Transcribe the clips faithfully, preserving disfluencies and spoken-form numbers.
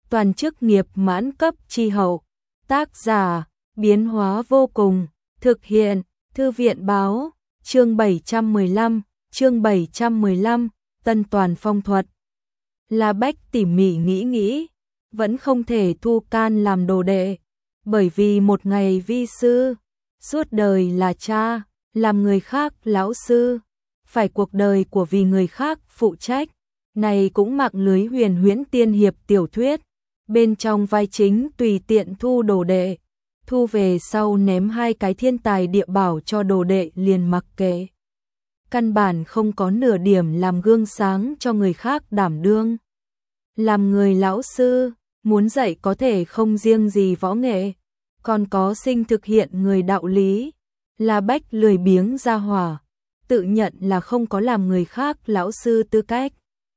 toàn chức nghiệp mãn cấp chi hậu. Tác giả, biến hóa vô cùng, thực hiện, Thư viện báo, chương bảy trăm mười lăm, chương bảy trăm mười lăm, Tân Toàn Phong thuật. La Bách tỉ mỉ nghĩ nghĩ, vẫn không thể thu Can làm đồ đệ, bởi vì một ngày vi sư, suốt đời là cha, làm người khác lão sư, phải cuộc đời của vì người khác phụ trách. Này cũng mạng lưới huyền huyễn tiên hiệp tiểu thuyết, bên trong vai chính tùy tiện thu đồ đệ, thu về sau ném hai cái thiên tài địa bảo cho đồ đệ liền mặc kệ. Căn bản không có nửa điểm làm gương sáng cho người khác đảm đương. Làm người lão sư, muốn dạy có thể không riêng gì võ nghệ, còn có sinh thực hiện người đạo lý. La Bách lười biếng ra hỏa, tự nhận là không có làm người khác lão sư tư cách.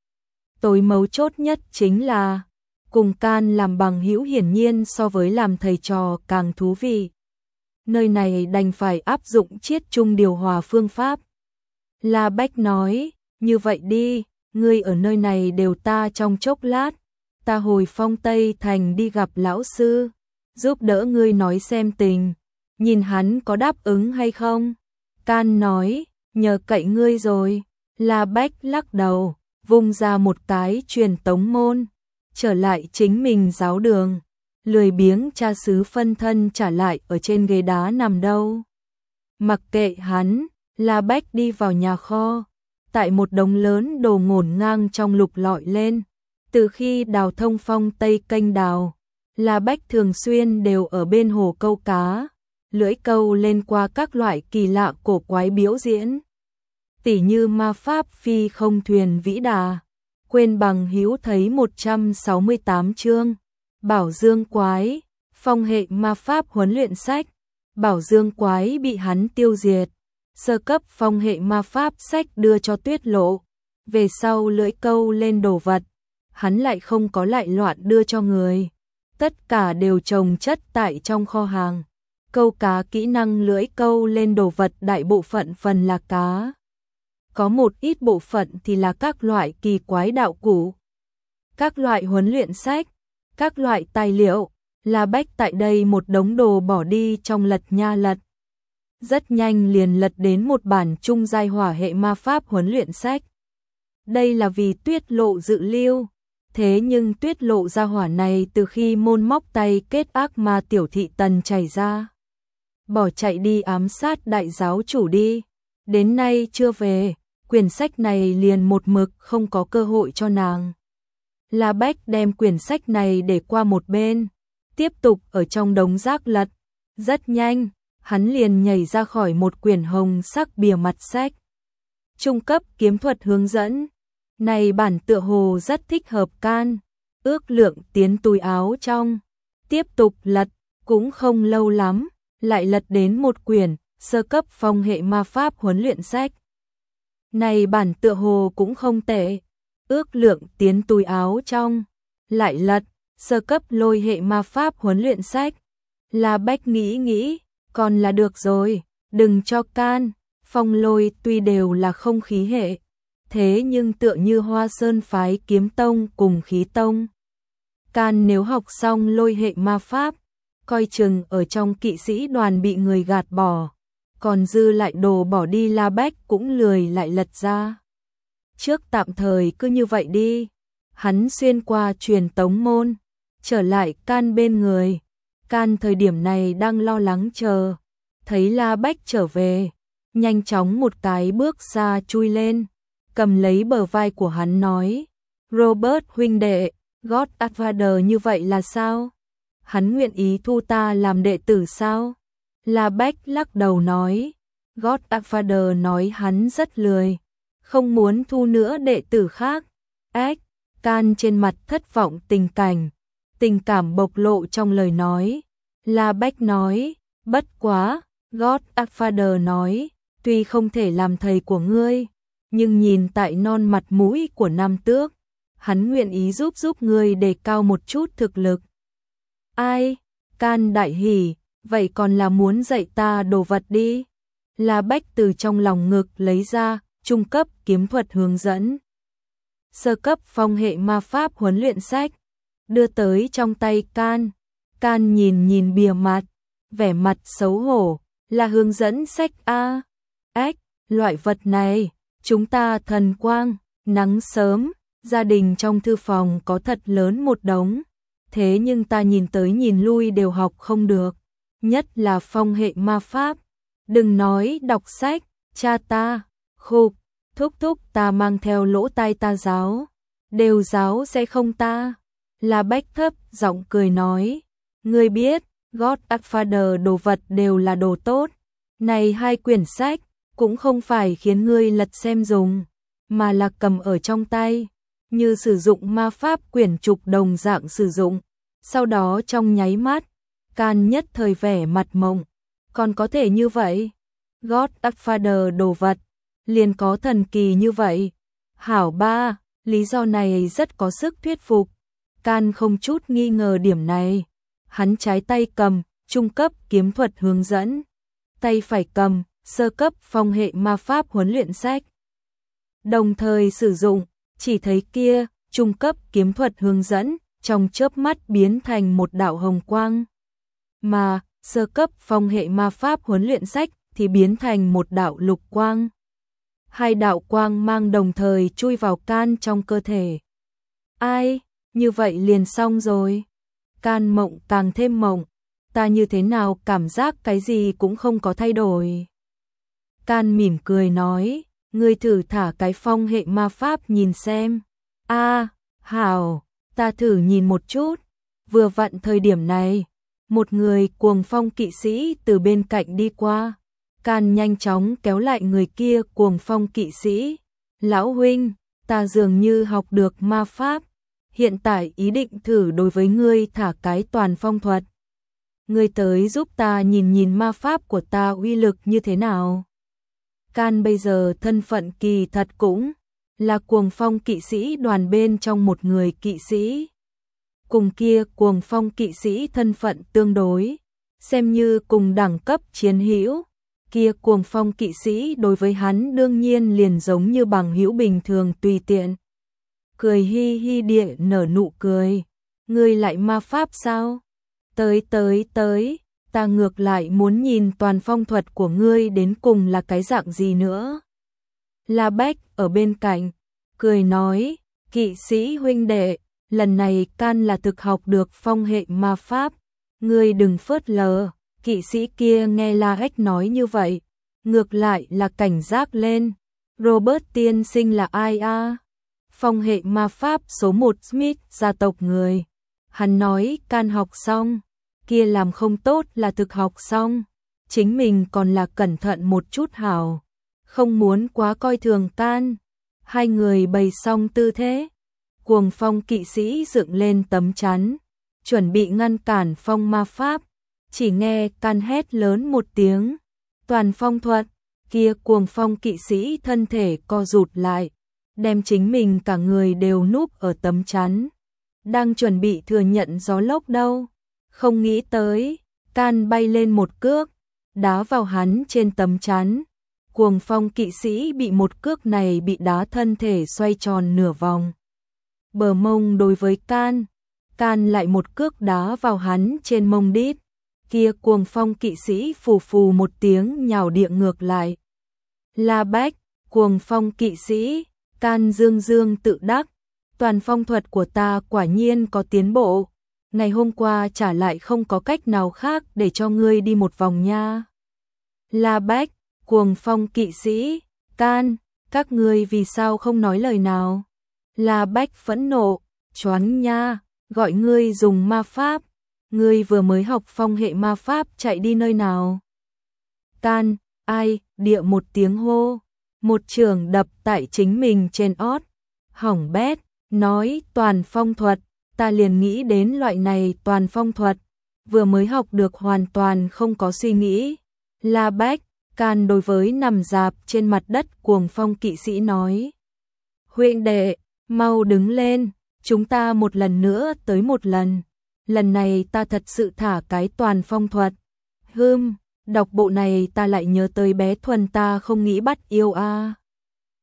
Tối mấu chốt nhất chính là cùng Can làm bằng hữu hiển nhiên so với làm thầy trò càng thú vị. Nơi này đành phải áp dụng chiết chung điều hòa phương pháp. La Bách nói, như vậy đi, ngươi ở nơi này đều ta trong chốc lát, ta hồi Phong Tây Thành đi gặp lão sư, giúp đỡ ngươi nói xem tình, nhìn hắn có đáp ứng hay không. Can nói, nhờ cậy ngươi rồi. La Bách lắc đầu, vung ra một cái truyền tống môn, trở lại chính mình giáo đường, lười biếng cha xứ phân thân trả lại ở trên ghế đá nằm đâu. Mặc kệ hắn, La Bách đi vào nhà kho, tại một đống lớn đồ ngổn ngang trong lục lọi lên. Từ khi đào thông Phong Tây kênh đào, La Bách thường xuyên đều ở bên hồ câu cá, lưỡi câu lên qua các loại kỳ lạ cổ quái biểu diễn. Tỉ như ma pháp phi không thuyền vĩ đà, quên bằng hữu thấy một trăm sáu mươi tám chương, Bảo Dương Quái, phong hệ ma pháp huấn luyện sách, Bảo Dương Quái bị hắn tiêu diệt, sơ cấp phong hệ ma pháp sách đưa cho Tuyết Lộ, về sau lưỡi câu lên đồ vật, hắn lại không có lại loạn đưa cho người, tất cả đều chồng chất tại trong kho hàng. Câu cá kỹ năng lưỡi câu lên đồ vật đại bộ phận phần là cá. Có một ít bộ phận thì là các loại kỳ quái đạo cụ, các loại huấn luyện sách, các loại tài liệu. La Bách tại đây một đống đồ bỏ đi trong lật nha lật. Rất nhanh liền lật đến một bản trung giai hỏa hệ ma pháp huấn luyện sách. Đây là vì Tuyết Lộ dự lưu, thế nhưng Tuyết Lộ ra hỏa này từ khi môn móc tay kết ác ma tiểu thị tần chảy ra, bỏ chạy đi ám sát đại giáo chủ đi, đến nay chưa về. Quyển sách này liền một mực không có cơ hội cho nàng. La Bách đem quyển sách này để qua một bên, tiếp tục ở trong đống rác lật. Rất nhanh, hắn liền nhảy ra khỏi một quyển hồng sắc bìa mặt sách. Trung cấp kiếm thuật hướng dẫn. Này bản tựa hồ rất thích hợp Can, ước lượng tiến túi áo trong. Tiếp tục lật, cũng không lâu lắm, lại lật đến một quyển sơ cấp phong hệ ma pháp huấn luyện sách. Này bản tựa hồ cũng không tệ, ước lượng tiến túi áo trong, lại lật, sơ cấp lôi hệ ma pháp huấn luyện sách. La Bách nghĩ nghĩ, còn là được rồi, đừng cho Can, phong lôi tuy đều là không khí hệ, thế nhưng tựa như Hoa Sơn phái kiếm tông cùng khí tông. Can nếu học xong lôi hệ ma pháp, coi chừng ở trong kỵ sĩ đoàn bị người gạt bỏ. Còn dư lại đồ bỏ đi La Bách cũng lười lại lật ra. Trước tạm thời cứ như vậy đi. Hắn xuyên qua truyền tống môn, trở lại Can bên người. Can thời điểm này đang lo lắng chờ, thấy La Bách trở về, nhanh chóng một cái bước xa chui lên, cầm lấy bờ vai của hắn nói, Robert huynh đệ, Godfather như vậy là sao? Hắn nguyện ý thu ta làm đệ tử sao? La Bách lắc đầu nói, Godfather nói hắn rất lười, không muốn thu nữa đệ tử khác. Ách, Can trên mặt thất vọng tình cảnh, tình cảm bộc lộ trong lời nói. La Bách nói, bất quá, Godfather nói, tuy không thể làm thầy của ngươi, nhưng nhìn tại non mặt mũi của Nam Tước, hắn nguyện ý giúp giúp ngươi đề cao một chút thực lực. Ai? Can đại hỉ, vậy còn là muốn dạy ta đồ vật đi. La Bách từ trong lòng ngực lấy ra trung cấp kiếm thuật hướng dẫn, sơ cấp phong hệ ma pháp huấn luyện sách, đưa tới trong tay Can. Can nhìn nhìn bìa mặt, vẻ mặt xấu hổ, là hướng dẫn sách a. Ếch, loại vật này, chúng ta thần quang, nắng sớm, gia đình trong thư phòng có thật lớn một đống, thế nhưng ta nhìn tới nhìn lui đều học không được, nhất là phong hệ ma pháp. Đừng nói đọc sách, cha ta, khục, thúc thúc ta mang theo lỗ tai ta giáo, đều giáo sẽ không ta. La Bách thấp giọng cười nói, ngươi biết, Godfather đồ vật đều là đồ tốt, này hai quyển sách cũng không phải khiến ngươi lật xem dùng, mà là cầm ở trong tay, như sử dụng ma pháp quyển trục đồng dạng sử dụng. Sau đó trong nháy mắt, Can nhất thời vẻ mặt mộng, còn có thể như vậy? Godfather đồ vật, liền có thần kỳ như vậy. Hảo ba, lý do này rất có sức thuyết phục. Can không chút nghi ngờ điểm này. Hắn trái tay cầm, trung cấp kiếm thuật hướng dẫn. Tay phải cầm, sơ cấp phong hệ ma pháp huấn luyện sách. Đồng thời sử dụng, chỉ thấy kia, trung cấp kiếm thuật hướng dẫn, trong chớp mắt biến thành một đạo hồng quang. Mà, sơ cấp phong hệ ma pháp huấn luyện sách thì biến thành một đạo lục quang. Hai đạo quang mang đồng thời chui vào Can trong cơ thể. Ai, như vậy liền xong rồi. Can mộng càng thêm mộng, ta như thế nào cảm giác cái gì cũng không có thay đổi. Can mỉm cười nói, ngươi thử thả cái phong hệ ma pháp nhìn xem. A, hảo, ta thử nhìn một chút. Vừa vặn thời điểm này, một người cuồng phong kỵ sĩ từ bên cạnh đi qua. Can nhanh chóng kéo lại người kia cuồng phong kỵ sĩ. Lão huynh, ta dường như học được ma pháp. Hiện tại ý định thử đối với ngươi thả cái toàn phong thuật. Ngươi tới giúp ta nhìn nhìn ma pháp của ta uy lực như thế nào. Can bây giờ thân phận kỳ thật cũng là cuồng phong kỵ sĩ đoàn bên trong một người kỵ sĩ. Cùng kia cuồng phong kỵ sĩ thân phận tương đối, xem như cùng đẳng cấp chiến hữu. Kia cuồng phong kỵ sĩ đối với hắn đương nhiên liền giống như bằng hữu bình thường tùy tiện. Cười hi hi địa nở nụ cười. Ngươi lại ma pháp sao? Tới tới tới, ta ngược lại muốn nhìn toàn phong thuật của ngươi đến cùng là cái dạng gì nữa. La Bách ở bên cạnh, cười nói, kỵ sĩ huynh đệ, lần này Can là thực học được phong hệ ma pháp. Ngươi đừng phớt lờ. Kỵ sĩ kia nghe La Bách nói như vậy, ngược lại là cảnh giác lên. Robert tiên sinh là ai a? Phong hệ ma pháp số một Smith gia tộc người. Hắn nói Can học xong, kia làm không tốt là thực học xong, chính mình còn là cẩn thận một chút hảo, không muốn quá coi thường Can. Hai người bày xong tư thế, cuồng phong kỵ sĩ dựng lên tấm chắn, chuẩn bị ngăn cản phong ma pháp. Chỉ nghe Can hét lớn một tiếng, toàn phong thuật, kia cuồng phong kỵ sĩ thân thể co rụt lại, đem chính mình cả người đều núp ở tấm chắn, đang chuẩn bị thừa nhận gió lốc đâu, không nghĩ tới, Can bay lên một cước, đá vào hắn trên tấm chắn, cuồng phong kỵ sĩ bị một cước này bị đá thân thể xoay tròn nửa vòng. Bờ mông đối với Can, Can lại một cước đá vào hắn trên mông đít. Kia cuồng phong kỵ sĩ phù phù một tiếng nhào địa ngược lại. La Bách, cuồng phong kỵ sĩ, Can dương dương tự đắc, toàn phong thuật của ta quả nhiên có tiến bộ. Ngày hôm qua trả lại không có cách nào khác để cho ngươi đi một vòng nha. La Bách, cuồng phong kỵ sĩ, Can, các ngươi vì sao không nói lời nào? La Bách phẫn nộ, choáng nha, gọi ngươi dùng ma pháp. Ngươi vừa mới học phong hệ ma pháp chạy đi nơi nào? Can, ai, địa một tiếng hô, một trường đập tại chính mình trên ót. Hỏng bét, nói toàn phong thuật, ta liền nghĩ đến loại này toàn phong thuật, vừa mới học được hoàn toàn không có suy nghĩ. La Bách, Can đối với nằm dạp trên mặt đất cuồng phong kỵ sĩ nói. Huynh đệ, mau đứng lên, chúng ta một lần nữa tới một lần. Lần này ta thật sự thả cái toàn phong thuật. Hừm, đọc bộ này ta lại nhớ tới bé Thuần ta không nghĩ bắt yêu a.